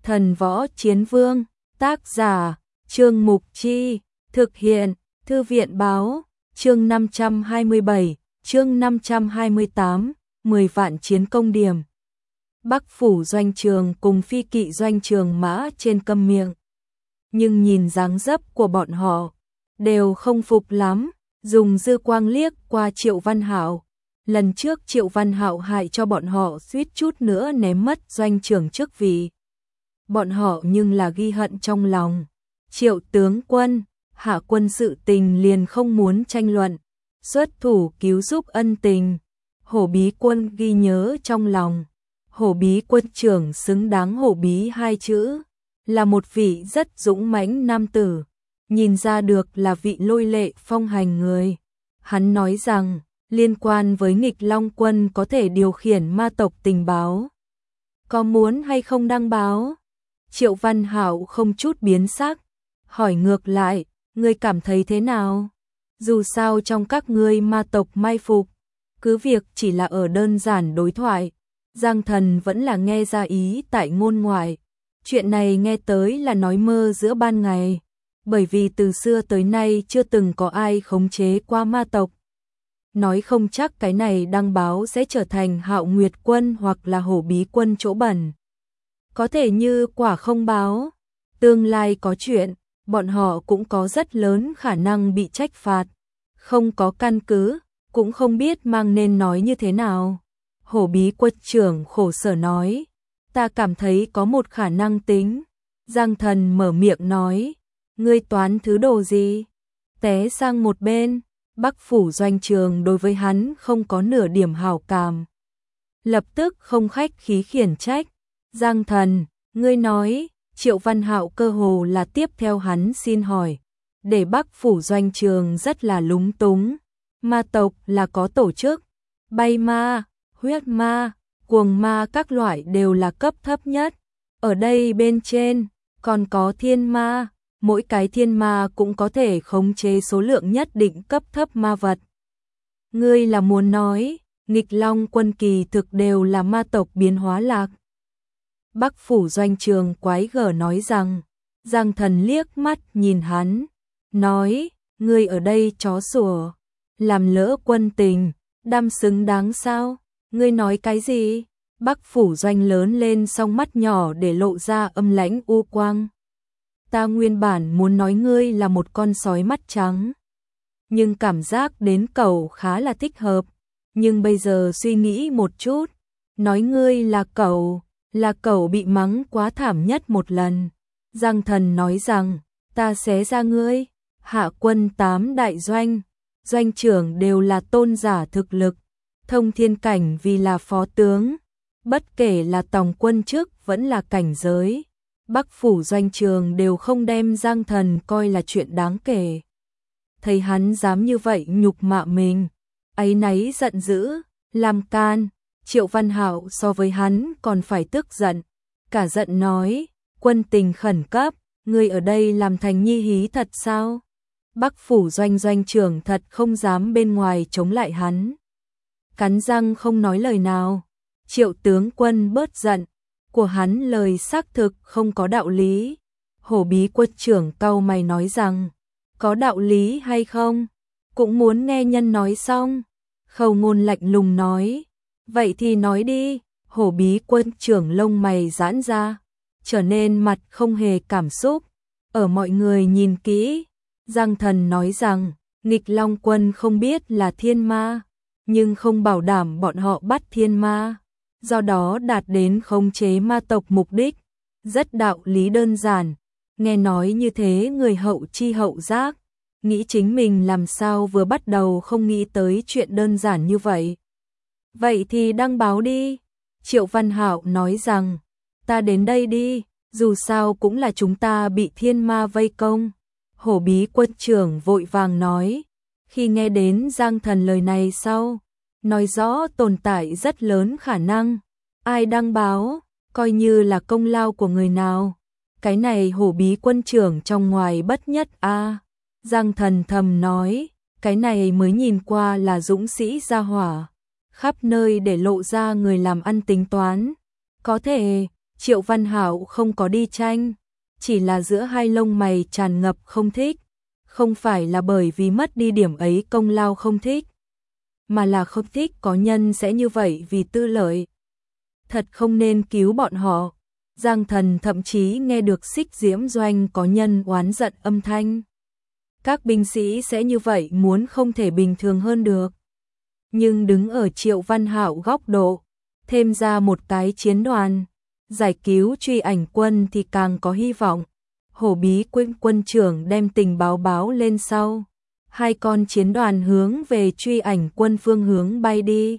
Thần Võ Chiến Vương, tác giả, Trương Mục Chi, thực hiện, Thư viện Báo, chương 527, chương 528, 10 vạn chiến công điểm. Bắc phủ doanh trường cùng phi kỵ doanh trường mã trên câm miệng. Nhưng nhìn dáng dấp của bọn họ, đều không phục lắm, dùng dư quang liếc qua Triệu Văn Hạo. Lần trước Triệu Văn Hạo hại cho bọn họ suýt chút nữa ném mất doanh trưởng chức vị. Bọn họ nhưng là ghi hận trong lòng. Triệu tướng quân, hạ quân sự tình liền không muốn tranh luận, xuất thủ cứu giúp ân tình. Hổ Bí quân ghi nhớ trong lòng. Hổ Bí quân trưởng xứng đáng Hổ Bí hai chữ, là một vị rất dũng mãnh nam tử, nhìn ra được là vị lôi lệ phong hành người. Hắn nói rằng, liên quan với Nghịch Long quân có thể điều khiển ma tộc tình báo. Có muốn hay không đăng báo? Triệu Văn Hạo không chút biến sắc, hỏi ngược lại, ngươi cảm thấy thế nào? Dù sao trong các ngươi ma tộc mai phục, cứ việc chỉ là ở đơn giản đối thoại, Giang Thần vẫn là nghe ra ý tại ngôn ngoại. Chuyện này nghe tới là nói mơ giữa ban ngày, bởi vì từ xưa tới nay chưa từng có ai khống chế qua ma tộc. Nói không chắc cái này đăng báo sẽ trở thành Hạo Nguyệt quân hoặc là Hổ Bí quân chỗ bẩn. Có thể như quả không báo, tương lai có chuyện, bọn họ cũng có rất lớn khả năng bị trách phạt. Không có căn cứ, cũng không biết mang nên nói như thế nào. Hổ Bí quân trưởng khổ sở nói, ta cảm thấy có một khả năng tính. Giang Thần mở miệng nói, ngươi toán thứ đồ gì? Té sang một bên, Bắc phủ doanh trường đối với hắn không có nửa điểm hảo cảm. Lập tức không khách khí khiển trách, Giang Thần, ngươi nói, Triệu Văn Hạo cơ hồ là tiếp theo hắn xin hỏi, để Bắc phủ doanh trường rất là lúng túng. Ma tộc là có tổ chức, bay ma, huyết ma, cuồng ma các loại đều là cấp thấp nhất. Ở đây bên trên, còn có thiên ma, mỗi cái thiên ma cũng có thể khống chế số lượng nhất định cấp thấp ma vật. Ngươi là muốn nói, Nghịch Long quân kỳ thực đều là ma tộc biến hóa lạc. Bắc phủ doanh trường quái gở nói rằng, Giang Thần liếc mắt nhìn hắn, nói, ngươi ở đây chó sủa, làm lỡ quân tình, đam xứng đáng sao? Ngươi nói cái gì? Bắc phủ doanh lớn lên song mắt nhỏ để lộ ra âm lãnh u quang. Ta nguyên bản muốn nói ngươi là một con sói mắt trắng, nhưng cảm giác đến cẩu khá là thích hợp. Nhưng bây giờ suy nghĩ một chút, nói ngươi là cẩu bị mắng quá thảm nhất một lần. Giang Thần nói rằng, ta xé ra ngươi. Hạ quân 8 đại doanh, doanh trưởng đều là tôn giả thực lực, thông thiên cảnh vì là phó tướng, bất kể là tòng quân chức vẫn là cảnh giới. Bắc phủ doanh trường đều không đem Giang Thần coi là chuyện đáng kể. Thấy hắn dám như vậy nhục mạ mình, áy náy giận dữ, làm can. Triệu Văn Hạo so với hắn còn phải tức giận, cả giận nói, quân tình khẩn cấp, ngươi ở đây làm thành nhi hí thật sao? Bắc phủ doanh trưởng thật không dám bên ngoài chống lại hắn. Cắn răng không nói lời nào. Triệu tướng quân bớt giận, của hắn lời xác thực không có đạo lý. Hổ Bí quân trưởng cau mày nói rằng, có đạo lý hay không? Cũng muốn nghe nhân nói xong. Khâu Ngôn lạnh lùng nói, vậy thì nói đi. Hổ Bí quân trưởng lông mày giãn ra, trở nên mặt không hề cảm xúc. Ở mọi người nhìn kỹ, Giang Thần nói rằng, Nghịch Long quân không biết là thiên ma, nhưng không bảo đảm bọn họ bắt thiên ma, do đó đạt đến khống chế ma tộc mục đích. Rất đạo lý đơn giản. Nghe nói như thế người hậu chi hậu giác, nghĩ chính mình làm sao vừa bắt đầu không nghĩ tới chuyện đơn giản như vậy. Vậy thì đăng báo đi. Triệu Văn Hạo nói rằng, ta đến đây đi, dù sao cũng là chúng ta bị thiên ma vây công. Hổ Bí quân trưởng vội vàng nói, khi nghe đến Giang Thần lời này sau, nói rõ tồn tại rất lớn khả năng. Ai đăng báo, coi như là công lao của người nào. Cái này Hổ Bí quân trưởng trong ngoài bất nhất a. Giang Thần thầm nói, cái này mới nhìn qua là dũng sĩ gia hỏa, khắp nơi để lộ ra người làm ăn tính toán. Có thể, Triệu Văn Hạo không có đi tranh, chỉ là giữa hai lông mày tràn ngập không thích, không phải là bởi vì mất đi điểm ấy công lao không thích, mà là không thích có nhân sẽ như vậy vì tư lợi. Thật không nên cứu bọn họ. Giang Thần thậm chí nghe được Xích Diễm Doanh có nhân oán giận âm thanh. Các binh sĩ sẽ như vậy muốn không thể bình thường hơn được. Nhưng đứng ở Triệu Văn Hạo góc độ, thêm ra một cái chiến đoàn, giải cứu Truy Ảnh Quân thì càng có hy vọng. Hổ Bí quân trưởng đem tình báo lên sau. Hai con chiến đoàn hướng về Truy Ảnh Quân phương hướng bay đi.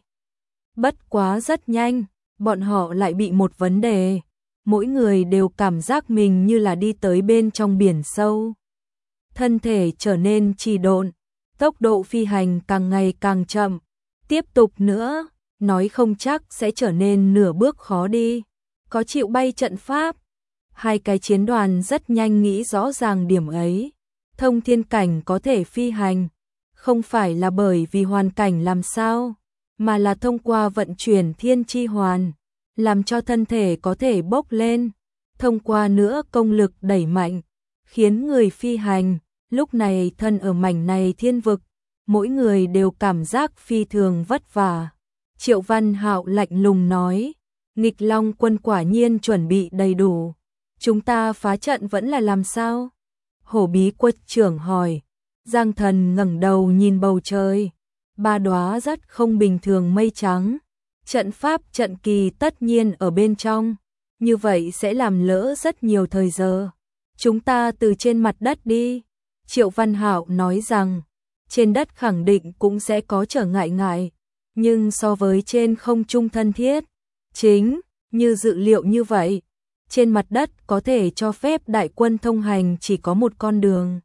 Bất quá rất nhanh, bọn họ lại bị một vấn đề. Mỗi người đều cảm giác mình như là đi tới bên trong biển sâu. Thân thể trở nên trì độn, tốc độ phi hành càng ngày càng chậm. Tiếp tục nữa, nói không chắc sẽ trở nên nửa bước khó đi. Có chịu bay trận pháp. Hai cái chiến đoàn rất nhanh nghĩ rõ ràng điểm ấy. Thông thiên cảnh có thể phi hành, không phải là bởi vì hoàn cảnh làm sao, mà là thông qua vận chuyển thiên chi hoàn, làm cho thân thể có thể bốc lên, thông qua nữa công lực đẩy mạnh, khiến người phi hành, lúc này thân ở mảnh này thiên vực, mỗi người đều cảm giác phi thường vất vả. Triệu Văn Hạo lạnh lùng nói, Nghịch Long quân quả nhiên chuẩn bị đầy đủ, chúng ta phá trận vẫn là làm sao? Hổ Bí quân trưởng hỏi. Giang Thần ngẩng đầu nhìn bầu trời, ba đóa rất không bình thường mây trắng, trận pháp trận kỳ tất nhiên ở bên trong, như vậy sẽ làm lỡ rất nhiều thời giờ. Chúng ta từ trên mặt đất đi. Triệu Văn Hạo nói rằng, trên đất khẳng định cũng sẽ có trở ngại, nhưng so với trên không trung thân thiết, chính như dự liệu như vậy, trên mặt đất có thể cho phép đại quân thông hành chỉ có một con đường.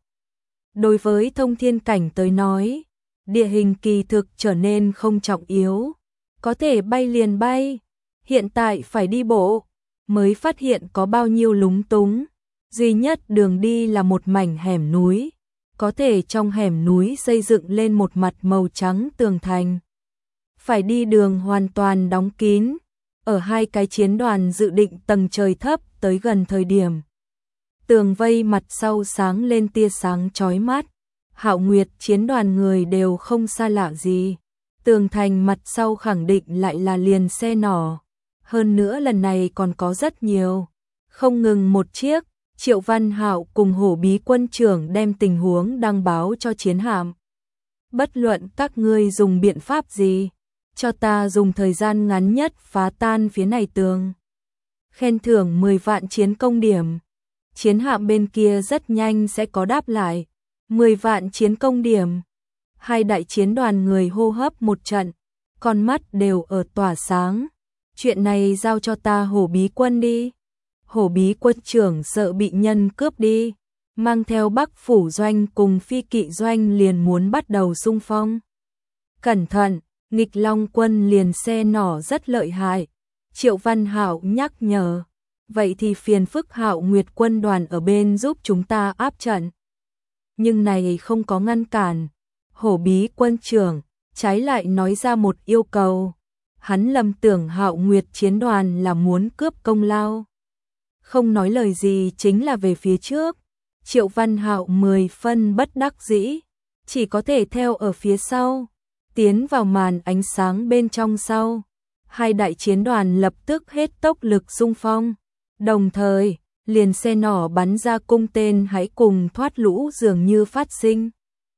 Đối với thông thiên cảnh tới nói, địa hình kỳ thực trở nên không trọng yếu, có thể bay liền bay, hiện tại phải đi bộ, mới phát hiện có bao nhiêu lúng túng, duy nhất đường đi là một mảnh hẻm núi, có thể trong hẻm núi xây dựng lên một mặt màu trắng tường thành. Phải đi đường hoàn toàn đóng kín, ở hai cái chiến đoàn dự định tầng trời thấp tới gần thời điểm. Tường vây mặt sau sáng lên tia sáng chói mắt, Hạo Nguyệt chiến đoàn người đều không xa lạ gì. Tường thành mặt sau khẳng định lại là liền xe nỏ. Hơn nữa lần này còn có rất nhiều. Không ngừng một chiếc, Triệu Văn Hạo cùng Hổ Bí quân trưởng đem tình huống đăng báo cho chiến hạm. Bất luận các ngươi dùng biện pháp gì, cho ta dùng thời gian ngắn nhất phá tan phía này tường. Khen thưởng 10 vạn chiến công điểm. Chiến hạm bên kia rất nhanh sẽ có đáp lại. 10 vạn chiến công điểm. Hai đại chiến đoàn người hô hấp một trận, con mắt đều ở tỏa sáng. Chuyện này giao cho ta Hổ Bí quân đi. Hổ Bí quân trưởng sợ bị nhân cướp đi, mang theo Bắc Phủ doanh cùng Phi Kỵ doanh liền muốn bắt đầu xung phong. Cẩn thận, Nghịch Long quân liền xe nỏ rất lợi hại. Triệu Văn Hạo nhắc nhở, vậy thì phiền phức Hạo Nguyệt quân đoàn ở bên giúp chúng ta áp trận. Nhưng này không có ngăn cản. Hổ Bí quân trưởng trái lại nói ra một yêu cầu. Hắn lầm tưởng Hạo Nguyệt chiến đoàn là muốn cướp công lao. Không nói lời gì chính là về phía trước. Triệu Văn Hạo 10 phân bất đắc dĩ, chỉ có thể theo ở phía sau, tiến vào màn ánh sáng bên trong sau. Hai đại chiến đoàn lập tức hết tốc lực xung phong, đồng thời, liền xe nỏ bắn ra cung tên hãy cùng thoát lũ dường như phát sinh.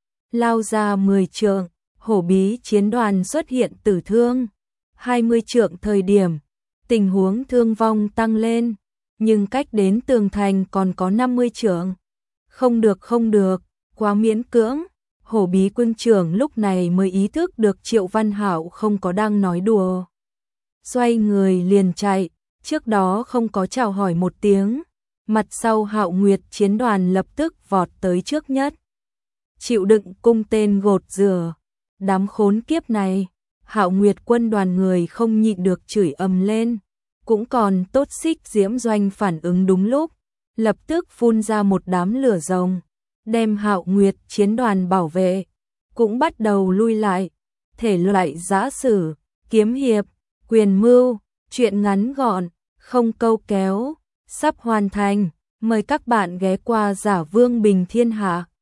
Lao ra 10 trượng, Hổ Bí chiến đoàn xuất hiện tử thương. 20 trượng thời điểm, tình huống thương vong tăng lên, nhưng cách đến tường thành còn có 50 trượng. Không được, quá miễn cưỡng. Hổ Bí quân trưởng lúc này mới ý thức được Triệu Văn Hạo không có đang nói đùa. Xoay người liền chạy, trước đó không có chào hỏi một tiếng. Mặt sau Hạo Nguyệt chiến đoàn lập tức vọt tới trước nhất. Chịu đựng cung tên gột rửa. Đám khốn kiếp này, Hạo Nguyệt quân đoàn người không nhịn được chửi ầm lên. Cũng còn tốt Xích Diễm doanh phản ứng đúng lúc, lập tức phun ra một đám lửa rồng, đem Hạo Nguyệt chiến đoàn bảo vệ, cũng bắt đầu lui lại. Thể loại giã sử, kiếm hiệp, quyền mưu, truyện ngắn gọn, không câu kéo, sắp hoàn thành. Mời các bạn ghé qua Giả Vương Bình Thiên Hạ.